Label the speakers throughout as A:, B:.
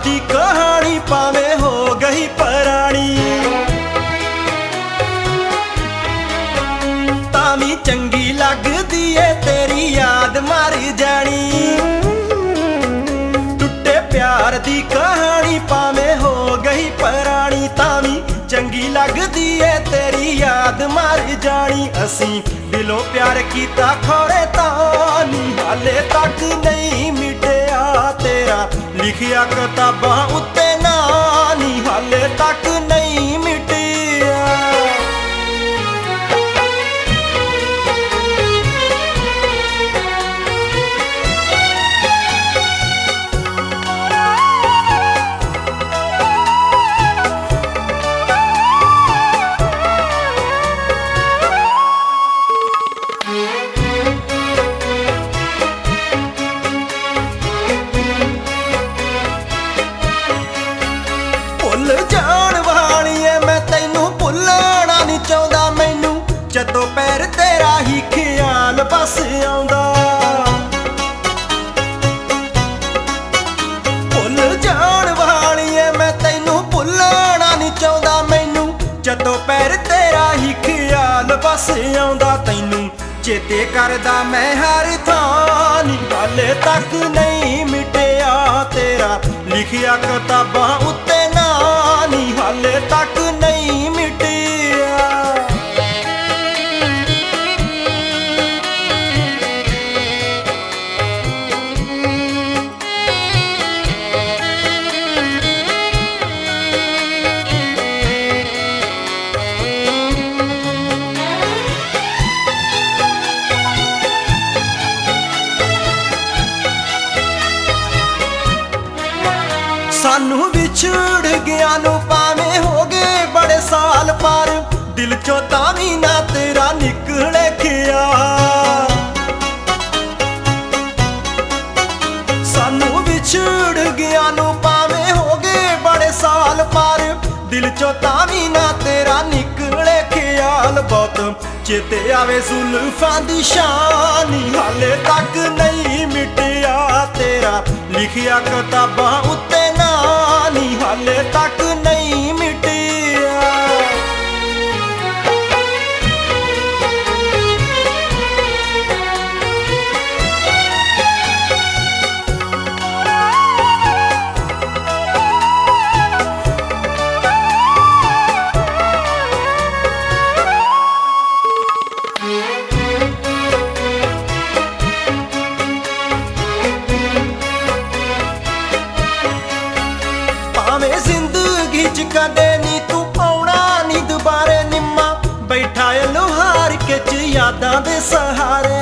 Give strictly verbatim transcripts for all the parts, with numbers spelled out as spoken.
A: दी कहानी भावें हो गई पुरानी, तावी चंगी लगदी है तेरी याद मर जानी। टुटे प्यार दी कहानी भावें हो गई पुरानी, तावी चंगी लगदी है तेरी याद मर जानी। असीं दिलों प्यार कीता खौरे तानी, हाले तक नहीं मिटिया तेरा लिखिया किताबां उत्ते नानी, हाले तक नहीं मिटिया। जान वाली है मैं तैनू भुलना नहीं चाहता, मैनू जदों पैर तेरा ही ख्याल बस आउंदा। भुल जान वाली है मैं तैनू भुलना नहीं चाहता, मैनू जदों पैर तेरा ही ख्याल बस आउंदा। तैनू चेते करदा मैं हर थां नी, हाले तक नहीं मिटिया तेरा लिखिया किताबां उत्ते नानी, हाले तक नहीं मिटिया। सानू विछड़ गया नो भावें हो गए बड़े साल पर, दिल चो तावी ना तेरा निकले ख्या। सानू विछड़ गया नो भावें हो गए बड़े साल पर, दिल चो तावी ना तेरा निकले ख्याल। बहुत चेते आवे जुल्फां दी शानी, हाले तक नहीं मिटिया तेरा लिखिया किताबां उत्ते नानी, हाले तक नहीं मिटिया। जिंदगी च कदे नी तू आउणा नी दुबारे निम्मा, बैठा है लोहार के च यादां दे सहारे।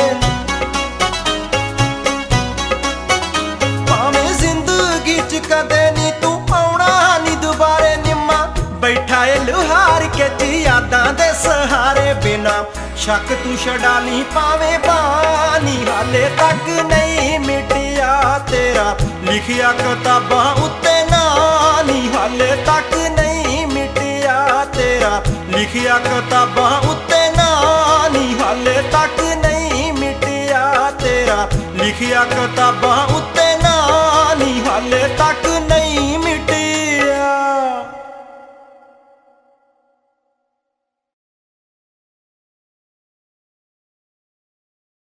A: भावें जिंदगी च कदे नी तू आउणा नी दुबारे निम्मा, बैठा है लोहार के च यादां दे सहारे। बिना शक तू छड़ा नी पावें पानी, हाले तक नहीं मिटिया तेरा लिखिया किताबां उत्ते नानी, हाले तक नहीं मिटिया तेरा लिखिया किताबां उत्ते नानी, हाले तक नहीं मिटिया तेरा लिखिया किताबां उत्ते नानी, हाले तक